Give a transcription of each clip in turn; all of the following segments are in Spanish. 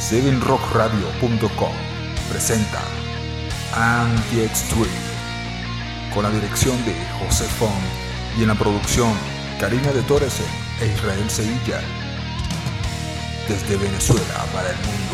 7rockradio.com presenta Anti-Extreme con la dirección de José Font y en la producción Karina de Torresen e Israel Sevilla, desde Venezuela para el mundo.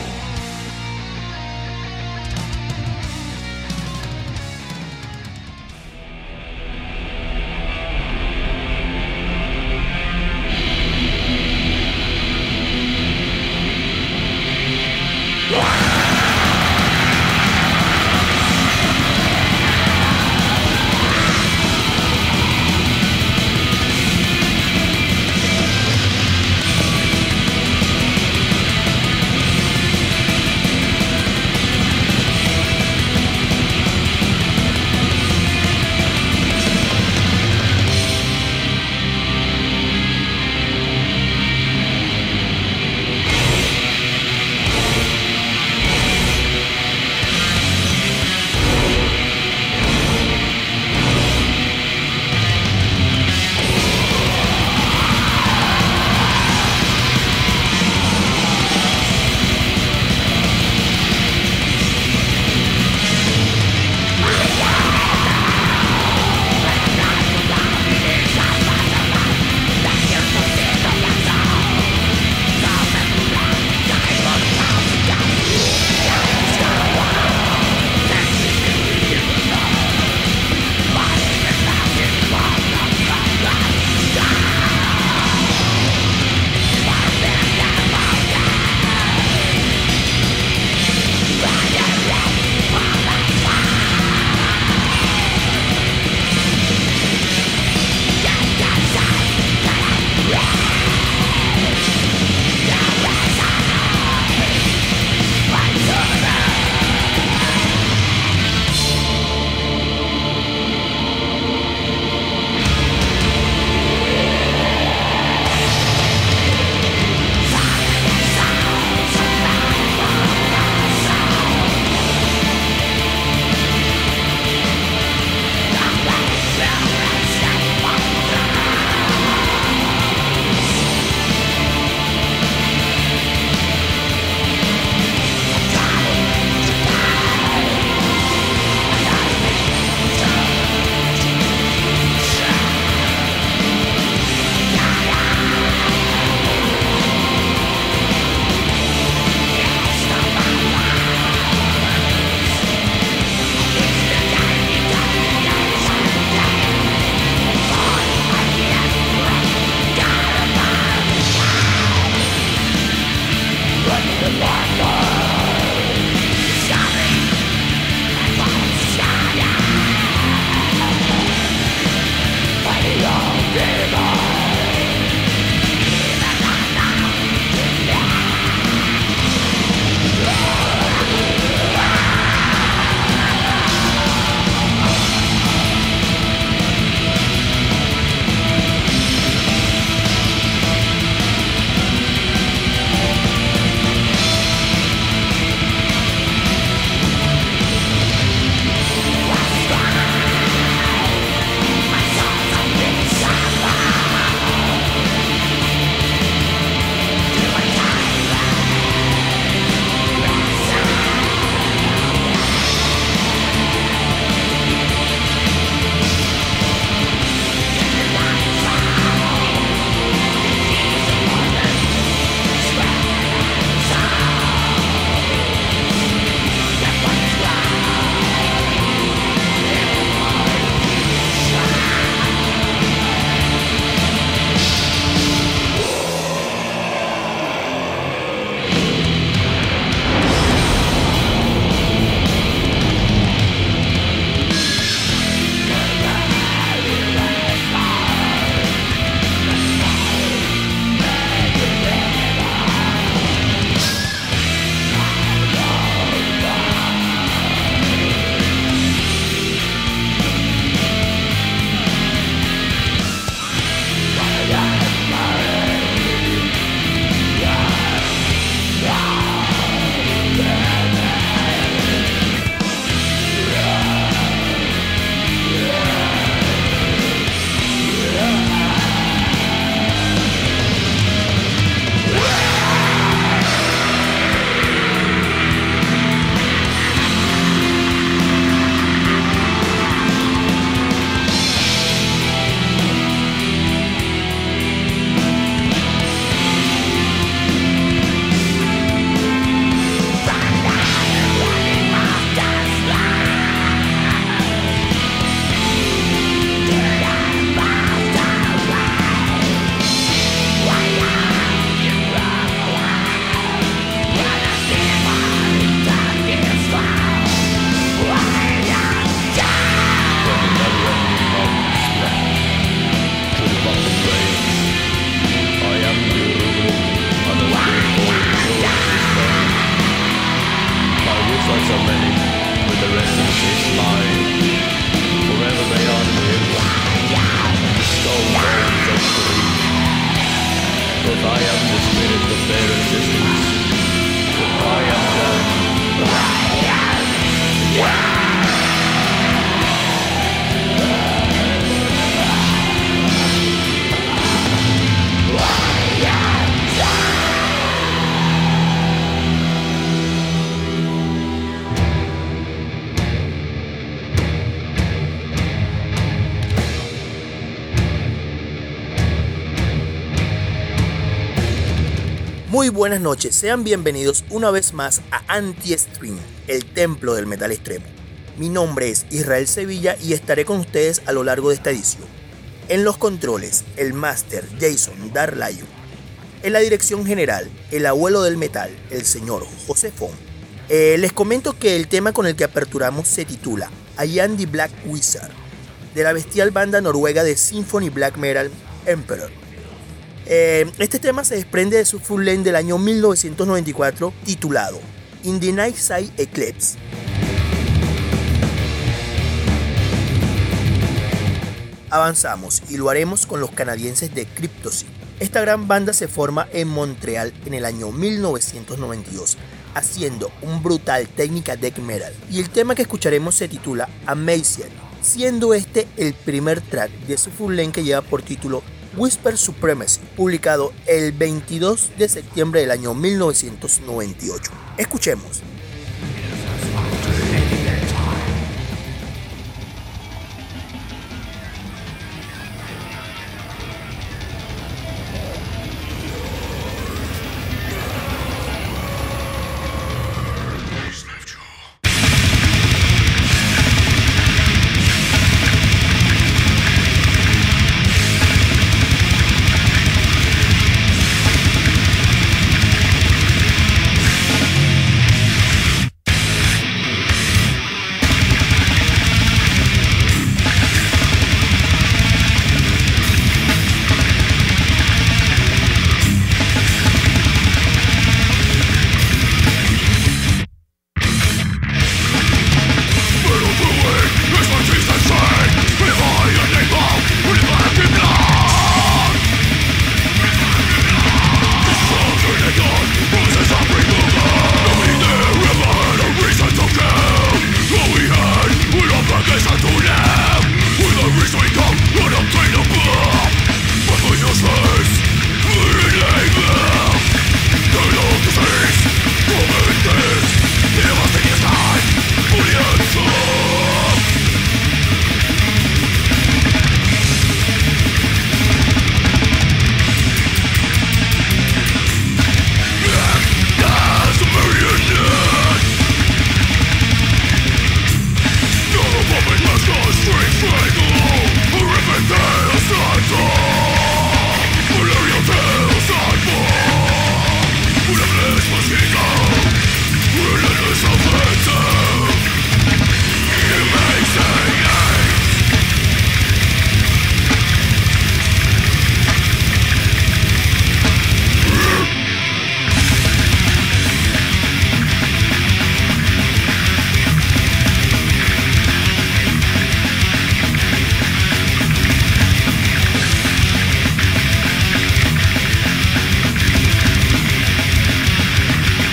Muy buenas noches, sean bienvenidos una vez más a Anti-Stream, el templo del metal extremo. Mi nombre es Israel Sevilla y estaré con ustedes a lo largo de esta edición. En los controles, el máster Jason Darlayo. En la dirección general, el abuelo del metal, el señor José Fon. Les comento que el tema con el que aperturamos se titula I Am the Black Wizard, de la bestial banda noruega de Symphony Black Metal, Emperor. Este tema se desprende de su full length del año 1994 titulado In the Night Side Eclipse. Avanzamos y lo haremos con los canadienses de Cryptosea. Esta gran banda se forma en Montreal en el año 1992, haciendo un brutal técnica death metal, y el tema que escucharemos se titula Amazing, siendo este el primer track de su full length que lleva por título Whisper Supremacy, publicado el 22 de septiembre del año 1998. Escuchemos.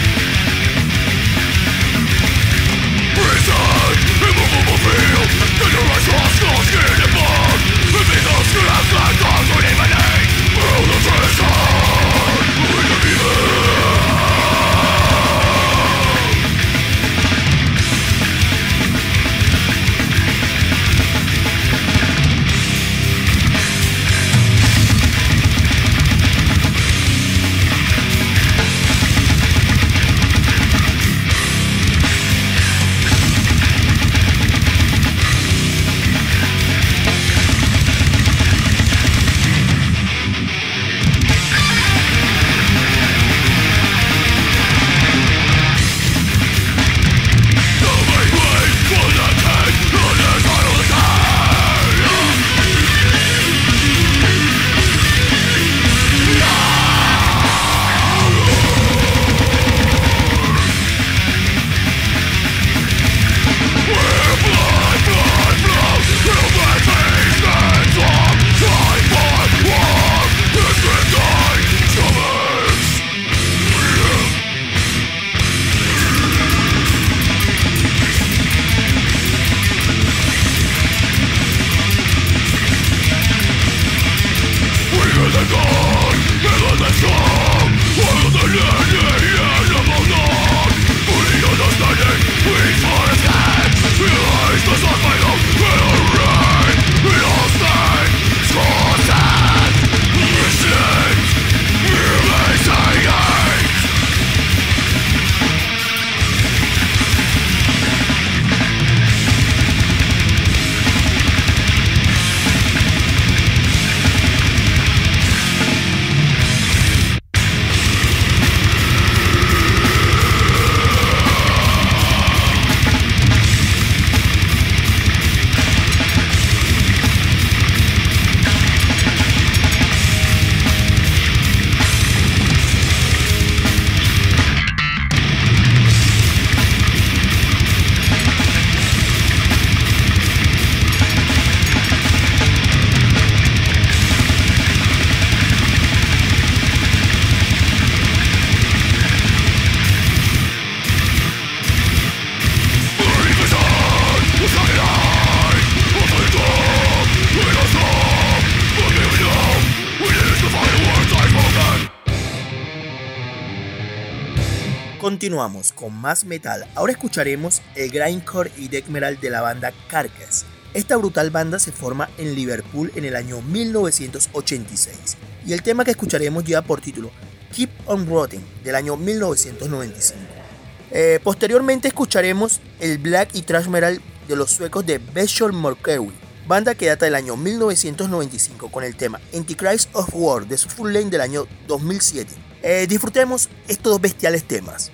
Immovable field, Continuamos con más metal. Ahora escucharemos el grindcore y death metal de la banda Carcass. Esta brutal banda se forma en Liverpool en el año 1986 y el tema que escucharemos lleva por título Keep on Rotting del año 1995. Posteriormente escucharemos el black y thrash metal de los suecos de Vessel Mörkeri, banda que data del año 1995 con el tema Antichrist of War de su full length del año 2007. Disfrutemos estos dos bestiales temas.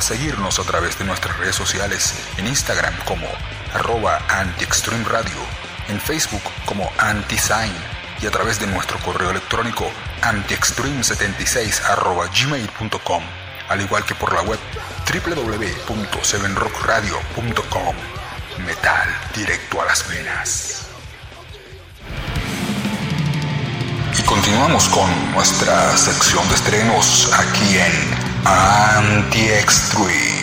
seguirnos a través de nuestras redes sociales en Instagram como @antiextremeradio, en Facebook como antisign y a través de nuestro correo electrónico antiextreme76@gmail.com, al igual que por la web www.7rockradio.com. Metal directo a las venas. Y continuamos con nuestra sección de estrenos aquí en Anti-Extreme.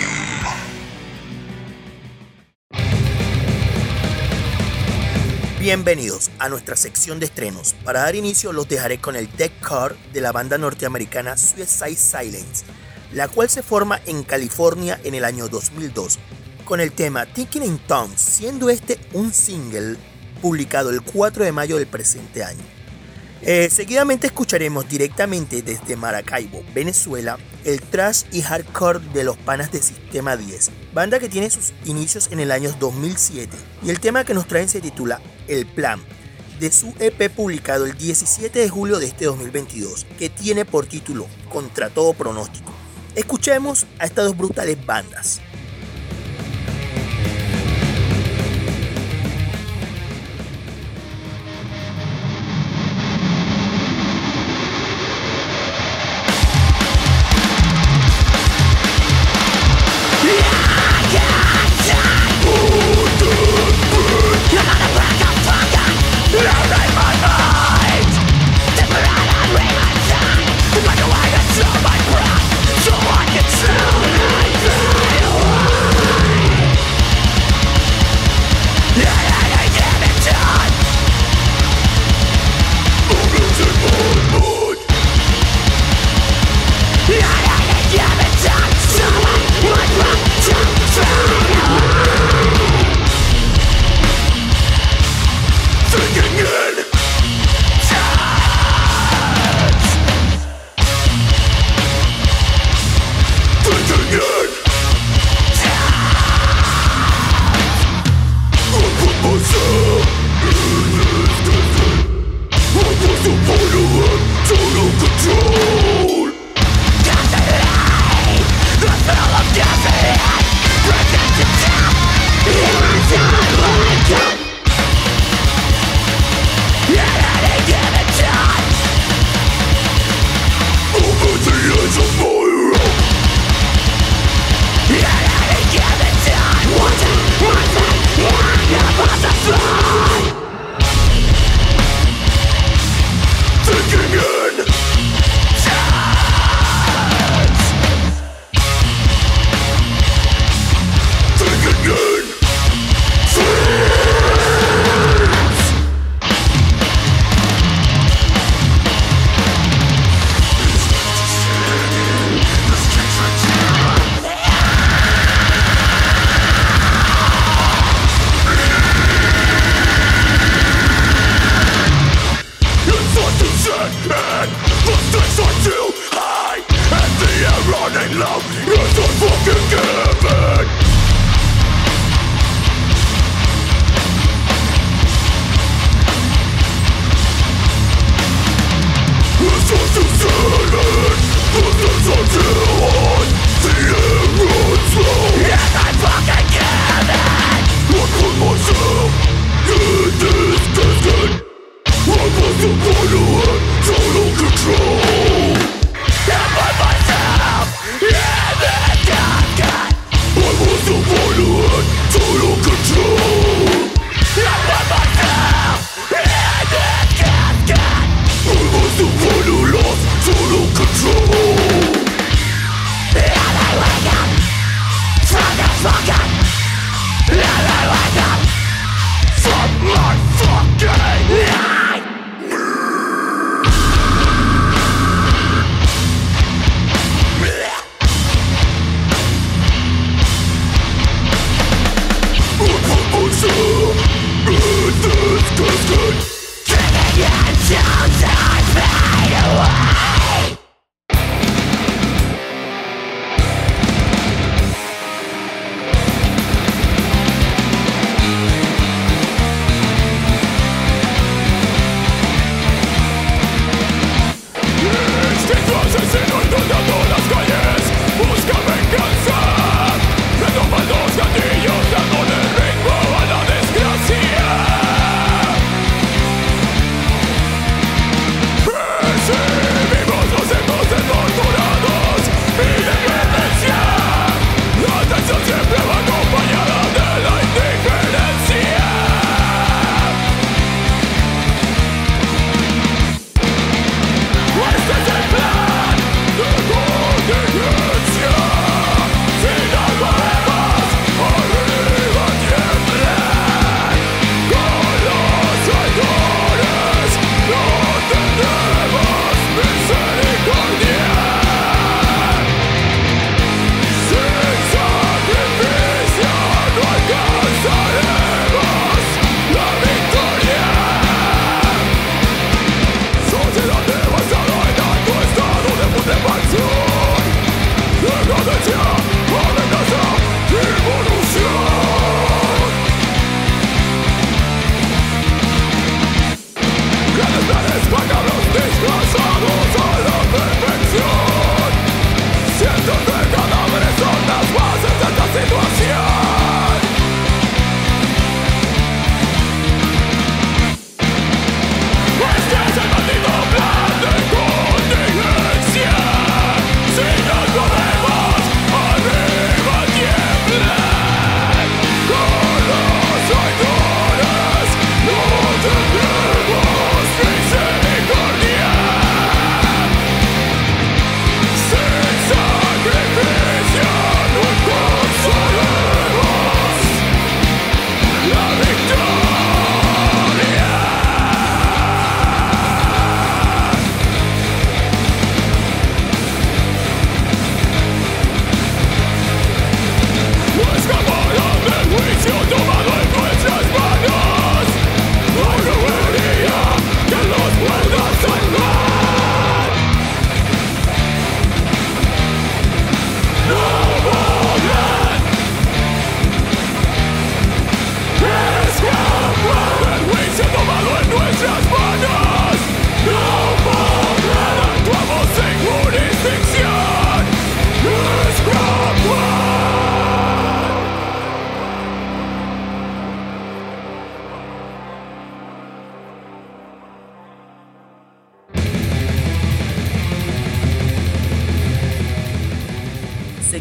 Bienvenidos a nuestra sección de estrenos. Para dar inicio los dejaré con el Death Card de la banda norteamericana Suicide Silence, la cual se forma en California en el año 2002, con el tema Thinking in Tongues, siendo este un single publicado el 4 de mayo del presente año. Seguidamente escucharemos directamente desde Maracaibo, Venezuela, el thrash y hardcore de los panas de Sistema 10, banda que tiene sus inicios en el año 2007, y el tema que nos traen se titula El Plan, de su EP publicado el 17 de julio de este 2022, que tiene por título Contra todo pronóstico. Escuchemos a estas dos brutales bandas. So I can tell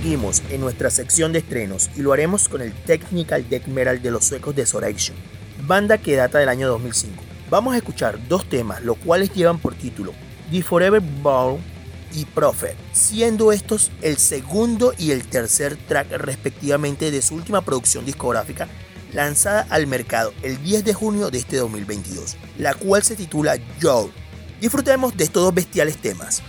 Seguimos en nuestra sección de estrenos y lo haremos con el Technical Death Metal de los suecos de Desolation, banda que data del año 2005. Vamos a escuchar dos temas, los cuales llevan por título The Forever Bound y Prophet, siendo estos el segundo y el tercer track respectivamente de su última producción discográfica lanzada al mercado el 10 de junio de este 2022, la cual se titula Joe. Disfrutemos de estos dos bestiales temas.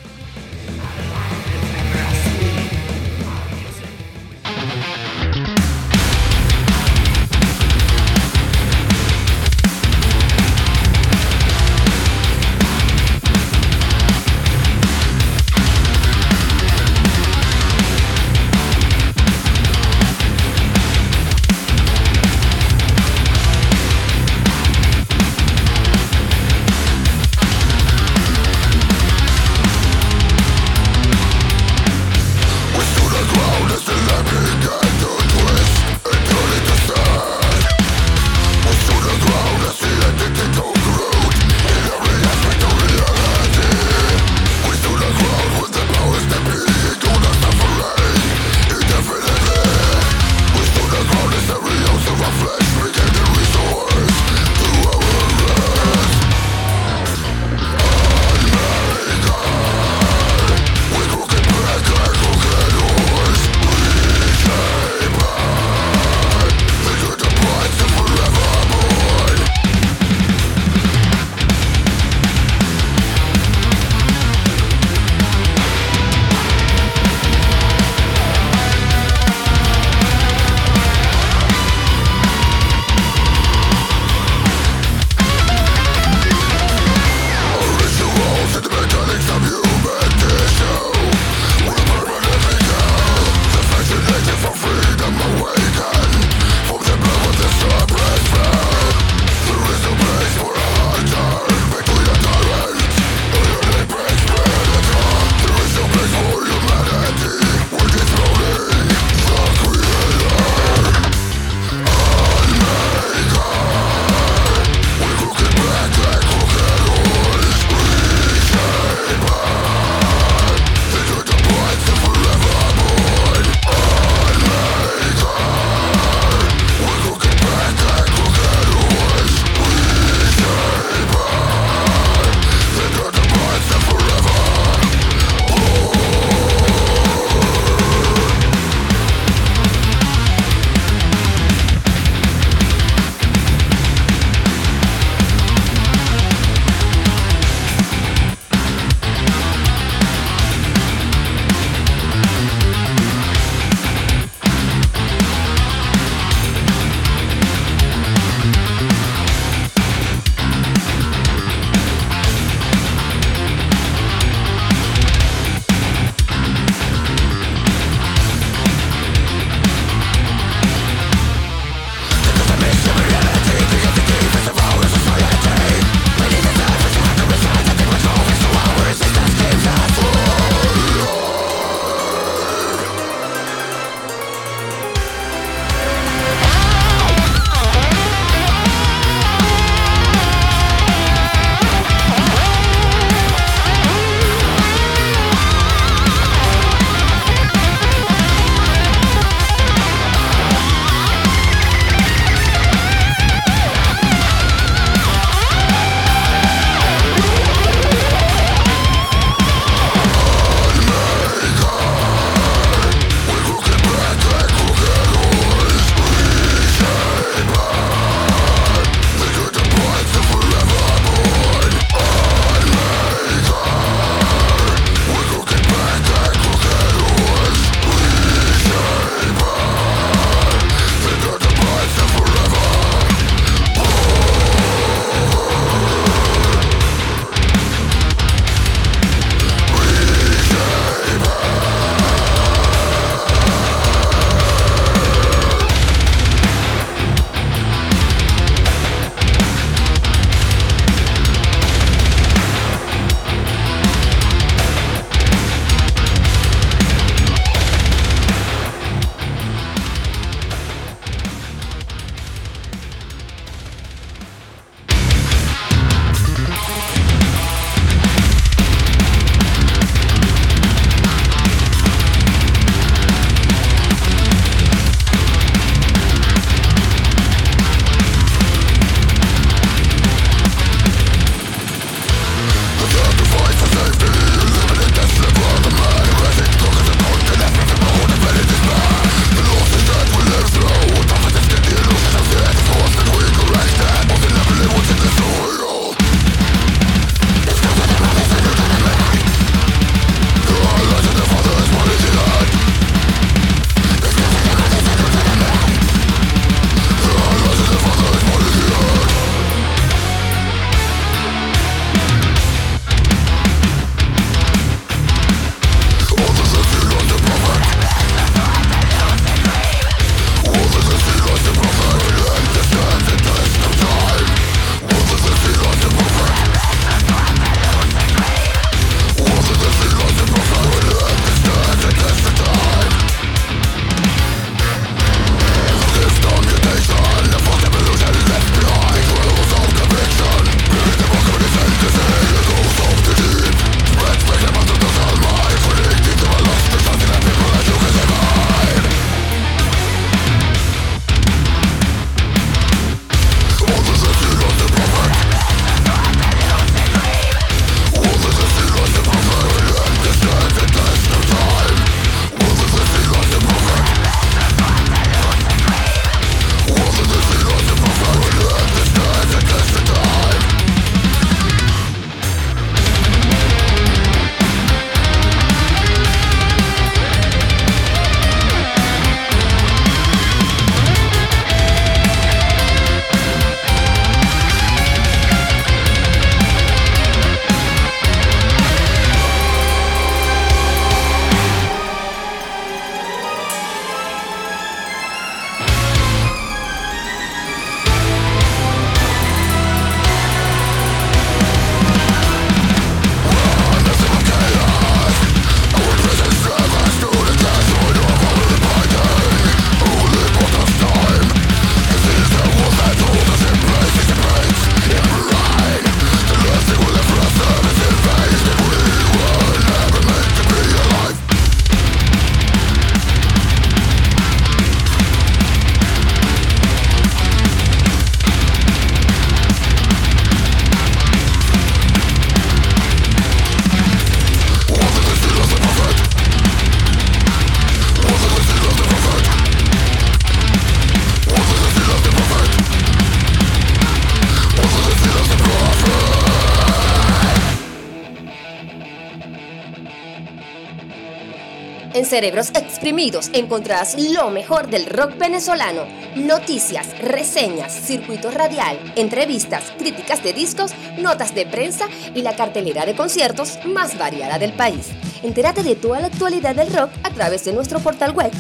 En Cerebros Exprimidos encontrarás lo mejor del rock venezolano. Noticias, reseñas, circuito radial, entrevistas, críticas de discos, notas de prensa y la cartelera de conciertos más variada del país. Entérate de toda la actualidad del rock a través de nuestro portal web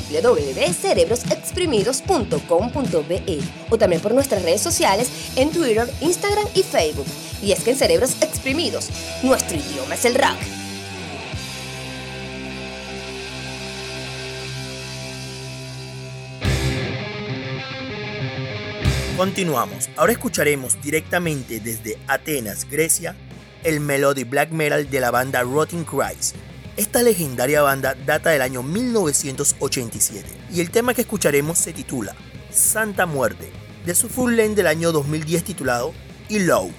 www.cerebrosexprimidos.com.be o también por nuestras redes sociales en Twitter, Instagram y Facebook. Y es que en Cerebros Exprimidos, nuestro idioma es el rock. Continuamos. Ahora escucharemos directamente desde Atenas, Grecia, el melody black metal de la banda Rotting Christ. Esta legendaria banda data del año 1987 y el tema que escucharemos se titula Santa Muerte, de su full length del año 2010 titulado Low.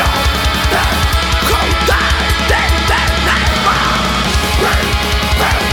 Go die, then never.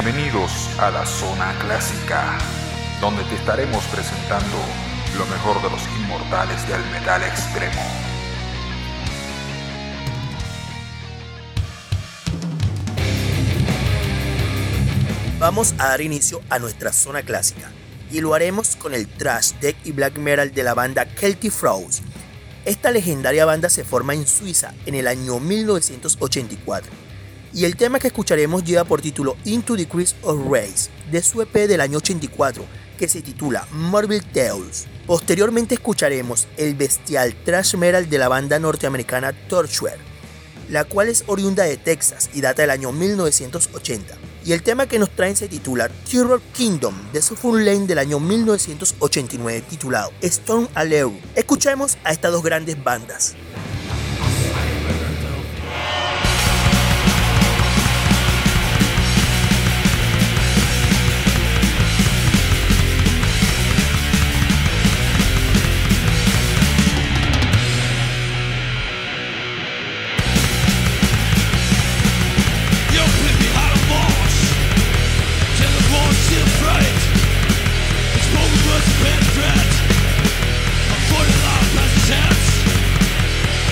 Bienvenidos a la Zona Clásica, donde te estaremos presentando lo mejor de los inmortales del metal extremo. Vamos a dar inicio a nuestra Zona Clásica y lo haremos con el thrash, death y black metal de la banda Celtic Frost. Esta legendaria banda se forma en Suiza en el año 1984 y el tema que escucharemos lleva por título Into the Crisis of Race de su EP del año 84 que se titula Morbid Tales. Posteriormente escucharemos el bestial thrash metal de la banda norteamericana Torture, la cual es oriunda de Texas y data del año 1980. Y el tema que nos traen se titula Terror Kingdom de su full length del año 1989 titulado Stone Alley. Escuchemos a estas dos grandes bandas. I'm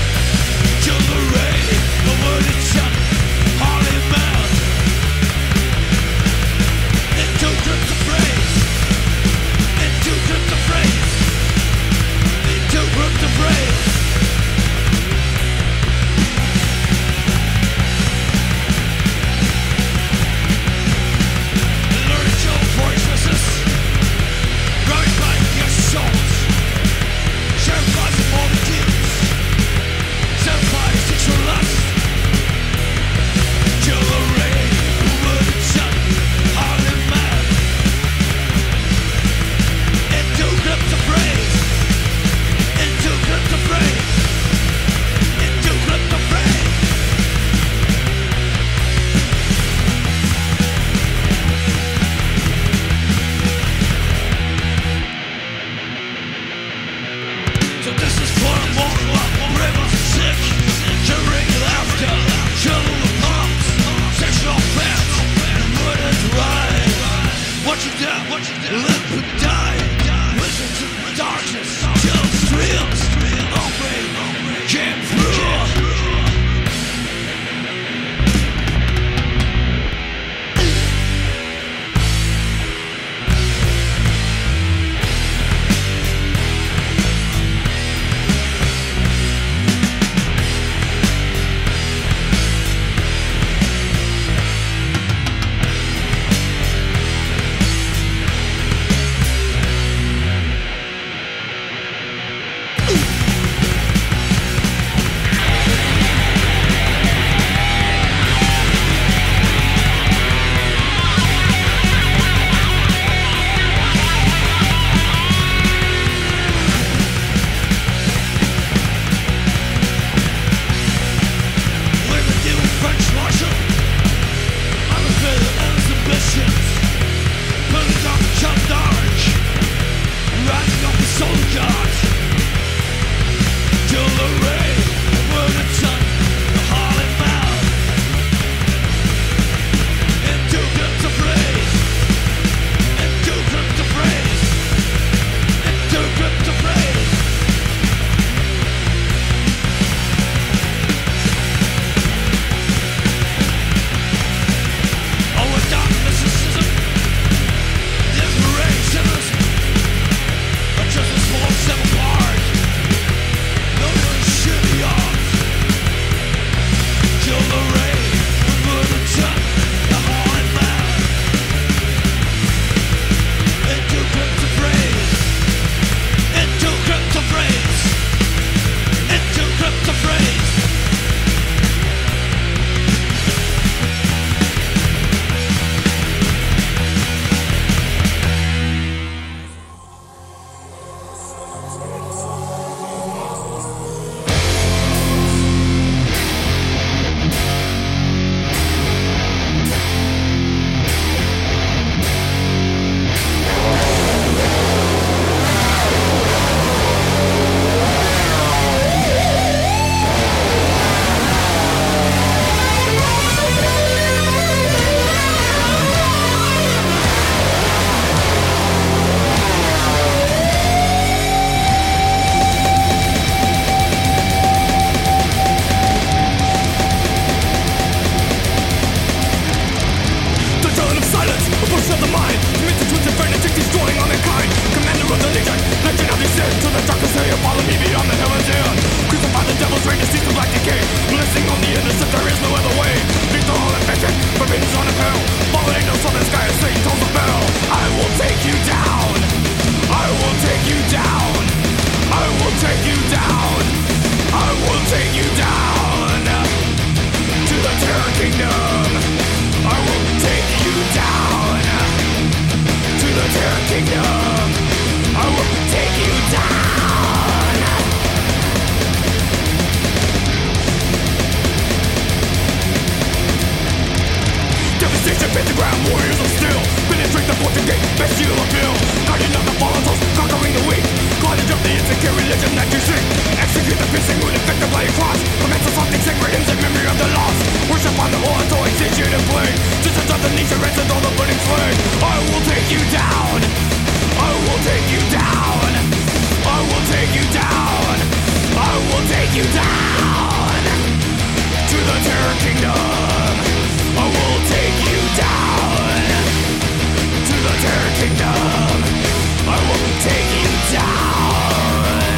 Once again, best you appeal. Guardian of the fallen souls, conquering the weak. Clouded of the insecure religion that you seek. Execute the piercing wound infected by a cross. Commence something sacred in the memory of the lost. Worship on the horns, so exist you to play. Sisters of the nation, ransomed all the burning flame. I will take you down. I will take you down. I will take you down. I will take you down to the terror kingdom. I will take you down to the terror kingdom. I will take you down.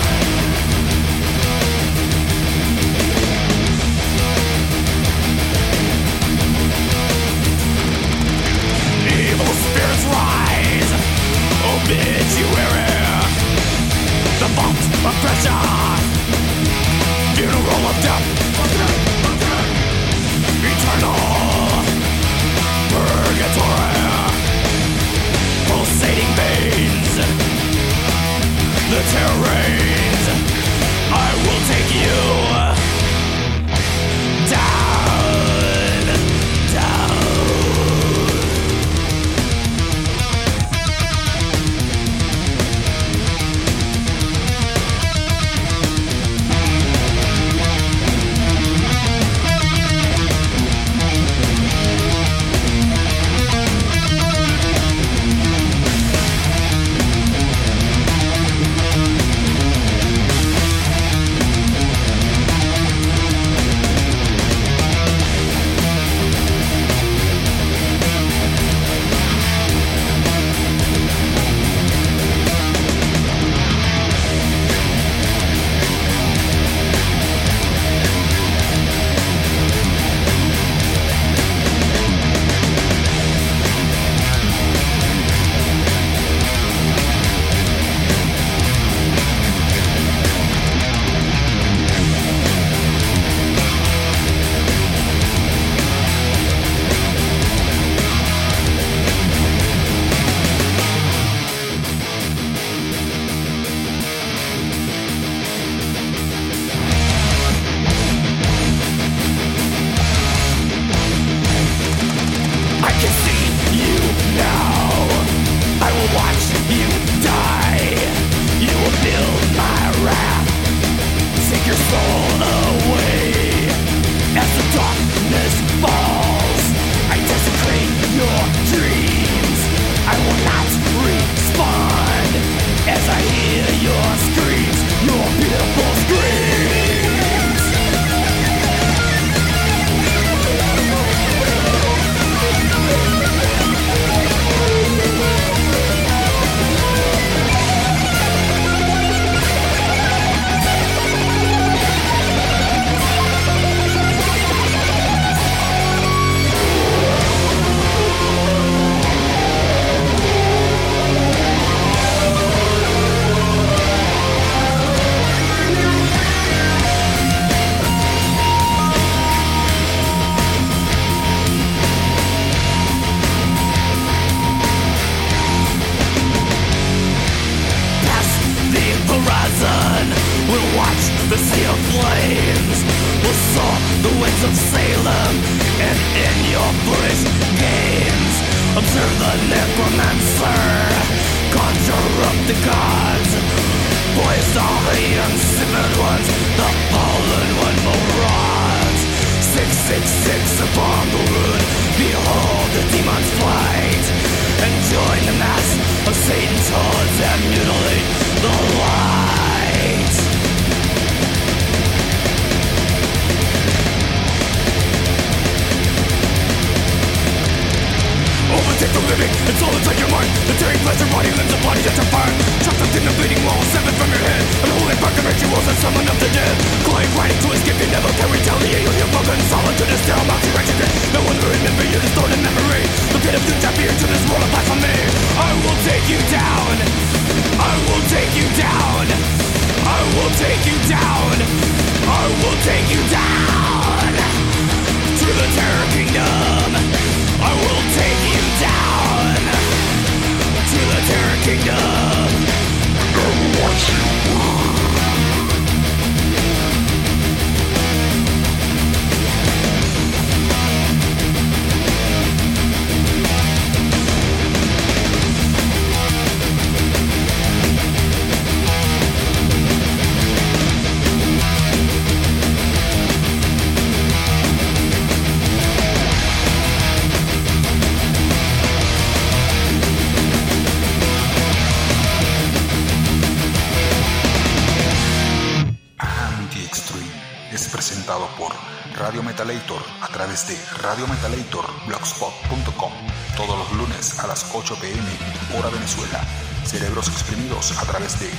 Evil spirits rise, obituary. The vault of pressure, funeral of death, eternal purgatory, pulsating veins, the terrains. I will take you down, down. Summon of the Anti-Stream es presentado por Radio Metalator a través de radiometalatorblogspot.com todos los lunes a las 8 p.m. hora Venezuela. Cerebros Exprimidos a través de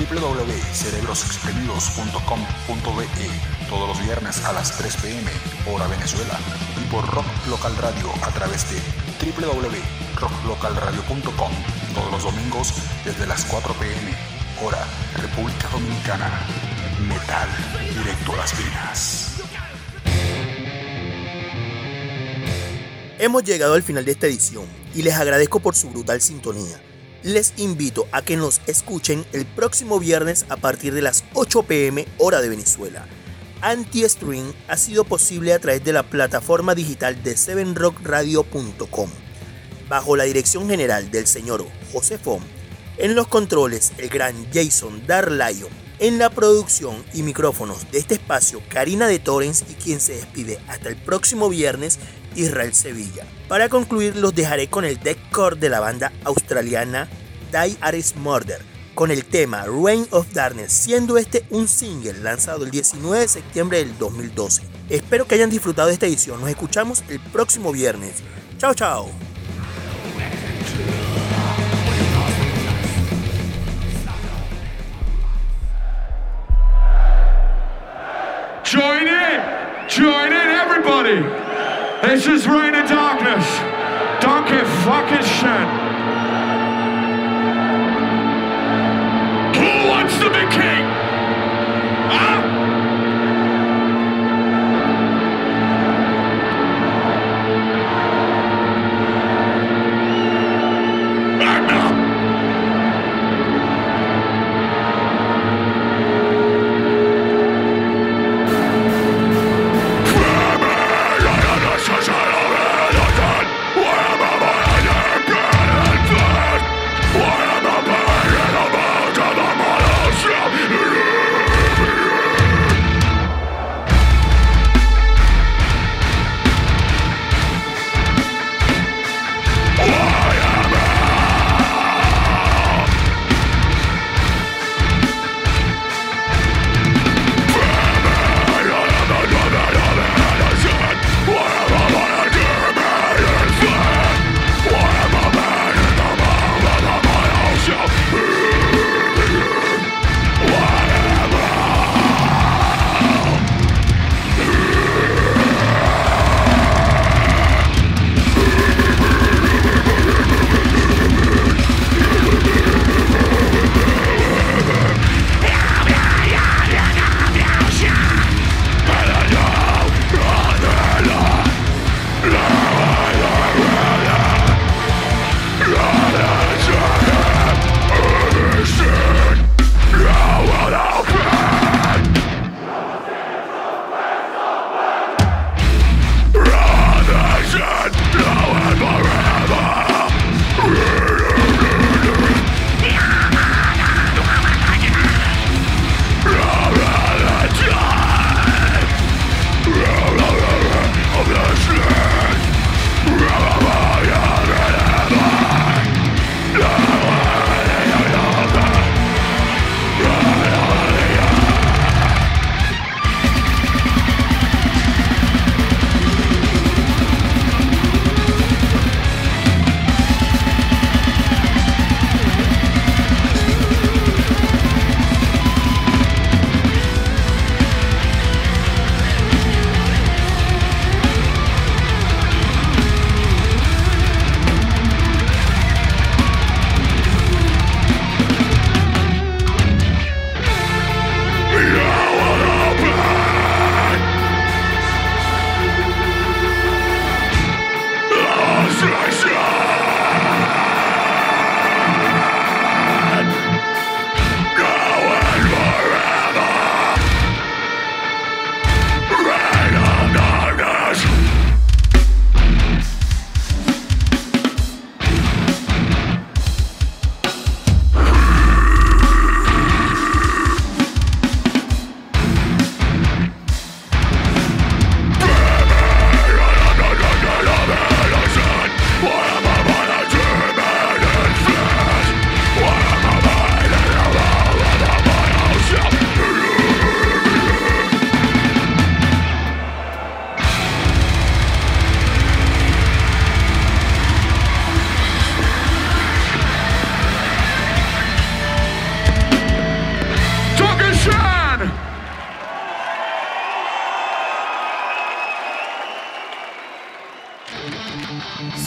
www.cerebrosexprimidos.com.be todos los viernes a las 3 p.m. hora Venezuela. Y por Rock Local Radio a través de www.rocklocalradio.com todos los domingos desde las 4 p.m. hora República Dominicana. Metal directo a las venas. Hemos llegado al final de esta edición y les agradezco por su brutal sintonía. Les invito a que nos escuchen el próximo viernes a partir de las 8 p.m. hora de Venezuela. Anti-Stream ha sido posible a través de la plataforma digital de 7rockradio.com, bajo la dirección general del señor José Fon. En los controles, el gran Jason Darlion. En la producción y micrófonos de este espacio, Karina de Torrens, y quien se despide hasta el próximo viernes, Israel Sevilla. Para concluir, los dejaré con el deathcore de la banda australiana Die Aris Murder, con el tema Reign of Darkness, siendo este un single lanzado el 19 de septiembre del 2012. Espero que hayan disfrutado de esta edición. Nos escuchamos el próximo viernes. Chao, chao. Join in everybody. This is Reign of Darkness. Don't give fucking shit. Who wants to be king? Huh? Yeah.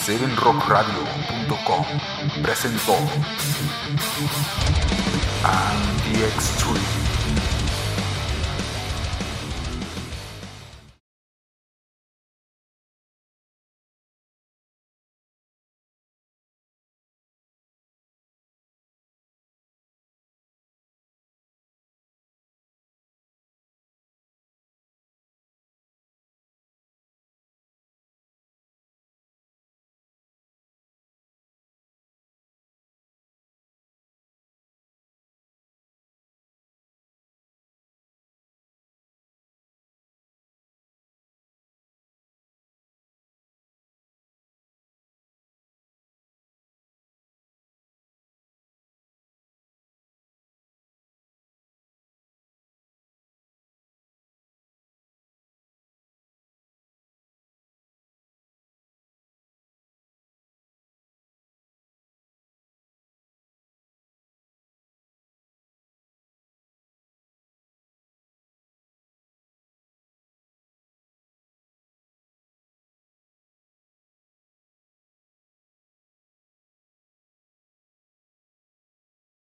7rockradio.com presentó Anti-Extreme.